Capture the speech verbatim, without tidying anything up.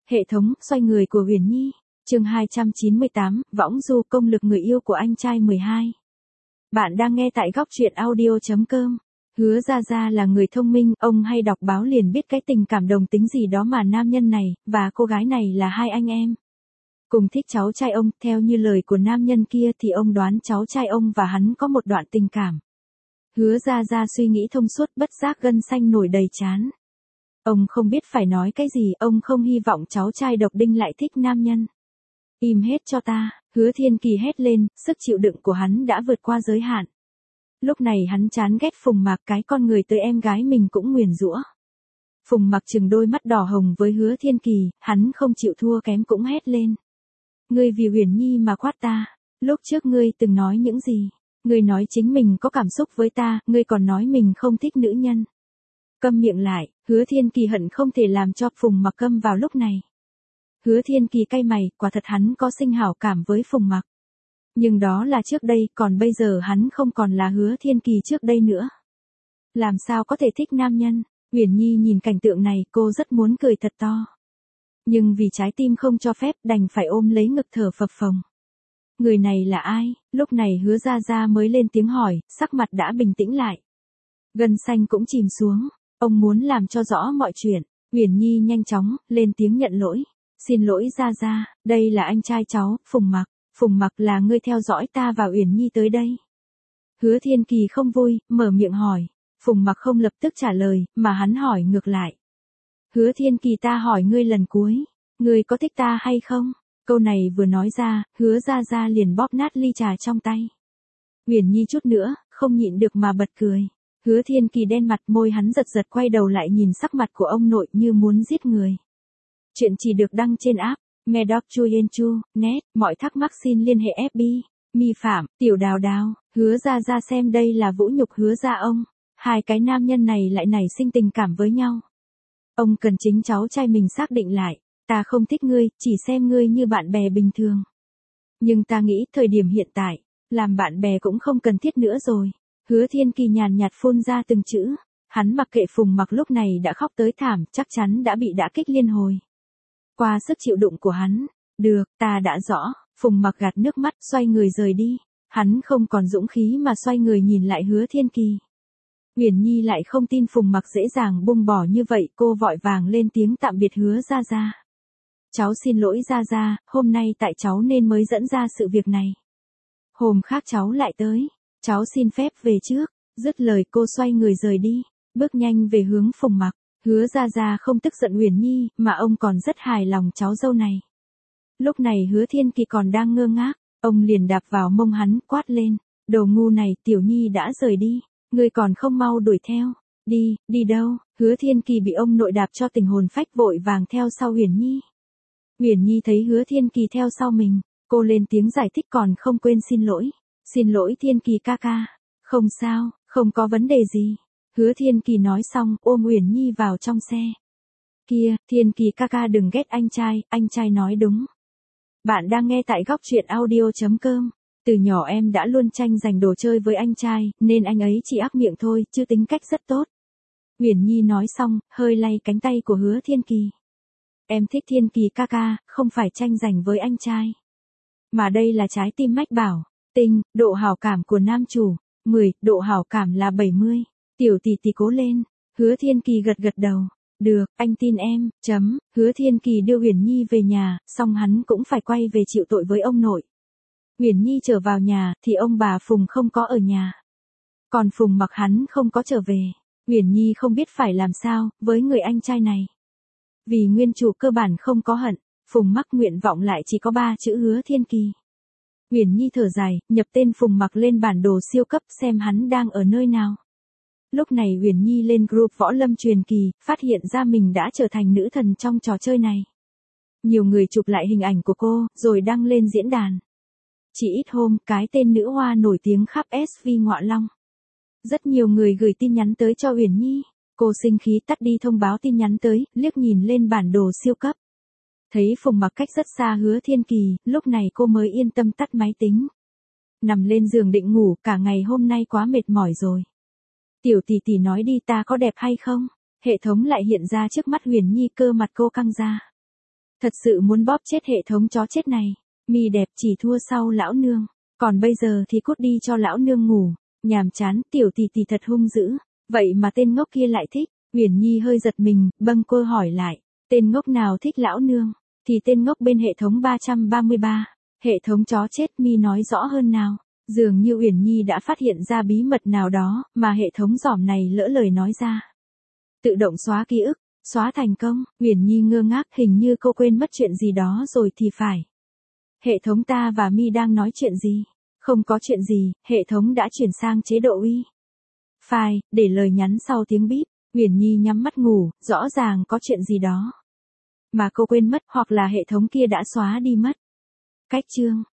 Hệ thống, xoay người của Huyền Nhi, chương hai trăm chín mươi tám, võng du công lực người yêu của anh trai mười hai. Bạn đang nghe tại góc truyện audio chấm com. Hứa Gia Gia là người thông minh, ông hay đọc báo liền biết cái tình cảm đồng tính gì đó mà nam nhân này, và cô gái này là hai anh em. Cùng thích cháu trai ông, theo như lời của nam nhân kia thì ông đoán cháu trai ông và hắn có một đoạn tình cảm. Hứa Gia Gia suy nghĩ thông suốt, bất giác gân xanh nổi đầy trán. Ông không biết phải nói cái gì, ông không hy vọng cháu trai độc đinh lại thích nam nhân. Im hết cho ta, Hứa Thiên Kỳ hét lên, sức chịu đựng của hắn đã vượt qua giới hạn. Lúc này hắn chán ghét Phùng Mạc, cái con người tới em gái mình cũng nguyền rủa. Phùng Mạc trừng đôi mắt đỏ hồng với Hứa Thiên Kỳ, hắn không chịu thua kém cũng hét lên. Ngươi vì Huyền Nhi mà quát ta, lúc trước ngươi từng nói những gì? Ngươi nói chính mình có cảm xúc với ta, ngươi còn nói mình không thích nữ nhân. Câm miệng lại, Hứa Thiên Kỳ hận không thể làm cho Phùng Mạc câm vào lúc này. Hứa Thiên Kỳ cay mày, quả thật hắn có sinh hảo cảm với Phùng Mạc. Nhưng đó là trước đây, còn bây giờ hắn không còn là Hứa Thiên Kỳ trước đây nữa. Làm sao có thể thích nam nhân? Huyền Nhi nhìn cảnh tượng này, cô rất muốn cười thật to. Nhưng vì trái tim không cho phép, đành phải ôm lấy ngực thở phập phồng. Người này là ai? Lúc này Hứa Gia Gia mới lên tiếng hỏi, sắc mặt đã bình tĩnh lại. Gân xanh cũng chìm xuống. Ông muốn làm cho rõ mọi chuyện. Huyền Nhi nhanh chóng lên tiếng nhận lỗi. Xin lỗi Gia Gia, đây là anh trai cháu, Phùng Mạc. Phùng Mạc là ngươi theo dõi ta và Huyền Nhi tới đây. Hứa Thiên Kỳ không vui, mở miệng hỏi. Phùng Mạc không lập tức trả lời, mà hắn hỏi ngược lại. Hứa Thiên Kỳ, ta hỏi ngươi lần cuối, ngươi có thích ta hay không? Câu này vừa nói ra, Hứa Gia Gia liền bóp nát ly trà trong tay. Huyền Nhi chút nữa, không nhịn được mà bật cười. Hứa Thiên Kỳ đen mặt, môi hắn giật giật, quay đầu lại nhìn sắc mặt của ông nội như muốn giết người. Chuyện chỉ được đăng trên app Medoc Chuyen Chu, net, mọi thắc mắc xin liên hệ ép bê. Mi Phạm, Tiểu Đào Đào, Hứa Gia Gia xem đây là vũ nhục Hứa gia ông. Hai cái nam nhân này lại nảy sinh tình cảm với nhau. Ông cần chính cháu trai mình xác định lại, ta không thích ngươi, chỉ xem ngươi như bạn bè bình thường. Nhưng ta nghĩ thời điểm hiện tại, làm bạn bè cũng không cần thiết nữa rồi. Hứa Thiên Kỳ nhàn nhạt phun ra từng chữ. Hắn mặc kệ Phùng Mạc lúc này đã khóc tới thảm, chắc chắn đã bị đả kích liên hồi. Qua sức chịu đựng của hắn, được, ta đã rõ. Phùng Mạc gạt nước mắt, xoay người rời đi. Hắn không còn dũng khí mà xoay người nhìn lại Hứa Thiên Kỳ. Huyền Nhi lại không tin Phùng Mạc dễ dàng buông bỏ như vậy, cô vội vàng lên tiếng tạm biệt Hứa Gia Gia. Cháu xin lỗi Gia Gia, hôm nay tại cháu nên mới dẫn ra sự việc này. Hôm khác cháu lại tới. Cháu xin phép về trước. Dứt lời cô xoay người rời đi, bước nhanh về hướng Phùng Mạc. Hứa Gia Gia không tức giận Huyền Nhi, mà ông còn rất hài lòng cháu dâu này. Lúc này Hứa Thiên Kỳ còn đang ngơ ngác, ông liền đạp vào mông hắn, quát lên. Đồ ngu này, Tiểu Nhi đã rời đi, ngươi còn không mau đuổi theo. Đi, đi đâu? Hứa Thiên Kỳ bị ông nội đạp cho tình hồn phách, vội vàng theo sau Huyền Nhi. Huyền Nhi thấy Hứa Thiên Kỳ theo sau mình, cô lên tiếng giải thích còn không quên xin lỗi. Xin lỗi Thiên Kỳ ca ca. Không sao, không có vấn đề gì. Hứa Thiên Kỳ nói xong, ôm Huyền Nhi vào trong xe. Kia, Thiên Kỳ ca ca đừng ghét anh trai, anh trai nói đúng. Bạn đang nghe tại góc truyện audio chấm com. Từ nhỏ em đã luôn tranh giành đồ chơi với anh trai, nên anh ấy chỉ ác miệng thôi, chứ tính cách rất tốt. Huyền Nhi nói xong, hơi lay cánh tay của Hứa Thiên Kỳ. Em thích Thiên Kỳ ca ca, không phải tranh giành với anh trai. Mà đây là trái tim mách bảo. Tinh, độ hảo cảm của nam chủ, mười, độ hảo cảm là bảy mươi. Tiểu tỷ tỷ cố lên. Hứa Thiên Kỳ gật gật đầu. Được, anh tin em, chấm. Hứa Thiên Kỳ đưa Huyền Nhi về nhà, xong hắn cũng phải quay về chịu tội với ông nội. Huyền Nhi trở vào nhà, thì ông bà Phùng không có ở nhà. Còn Phùng Mặc hắn không có trở về. Huyền Nhi không biết phải làm sao, với người anh trai này. Vì nguyên chủ cơ bản không có hận, Phùng Mặc nguyện vọng lại chỉ có ba chữ Hứa Thiên Kỳ. Huyền Nhi thở dài, nhập tên Phùng Mặc lên bản đồ siêu cấp xem hắn đang ở nơi nào. Lúc này Huyền Nhi lên group Võ Lâm Truyền Kỳ, phát hiện ra mình đã trở thành nữ thần trong trò chơi này. Nhiều người chụp lại hình ảnh của cô, rồi đăng lên diễn đàn. Chỉ ít hôm, cái tên nữ hoa nổi tiếng khắp ét vê Ngọa Long. Rất nhiều người gửi tin nhắn tới cho Huyền Nhi. Cô sinh khí tắt đi thông báo tin nhắn tới, liếc nhìn lên bản đồ siêu cấp. Thấy Phùng Mặc cách rất xa Hứa Thiên Kỳ, lúc này cô mới yên tâm tắt máy tính. Nằm lên giường định ngủ, cả ngày hôm nay quá mệt mỏi rồi. Tiểu tỷ tỷ nói đi, ta có đẹp hay không? Hệ thống lại hiện ra trước mắt Huyền Nhi, cơ mặt cô căng ra. Thật sự muốn bóp chết hệ thống chó chết này. Mi đẹp chỉ thua sau lão nương. Còn bây giờ thì cút đi cho lão nương ngủ. Nhàm chán, tiểu tỷ tỷ thật hung dữ. Vậy mà tên ngốc kia lại thích. Uyển Nhi hơi giật mình, bâng quơ hỏi lại. Tên ngốc nào thích lão nương? Thì tên ngốc bên hệ thống ba trăm ba mươi ba. Hệ thống chó chết, Mi nói rõ hơn nào. Dường như Uyển Nhi đã phát hiện ra bí mật nào đó, mà hệ thống giỏm này lỡ lời nói ra. Tự động xóa ký ức, xóa thành công, Uyển Nhi ngơ ngác, hình như cô quên mất chuyện gì đó rồi thì phải. Hệ thống ta và Mi đang nói chuyện gì? Không có chuyện gì, hệ thống đã chuyển sang chế độ uy. File, để lời nhắn sau tiếng bíp, Uyển Nhi nhắm mắt ngủ, rõ ràng có chuyện gì đó. Mà cô quên mất, hoặc là hệ thống kia đã xóa đi mất. Cách chương.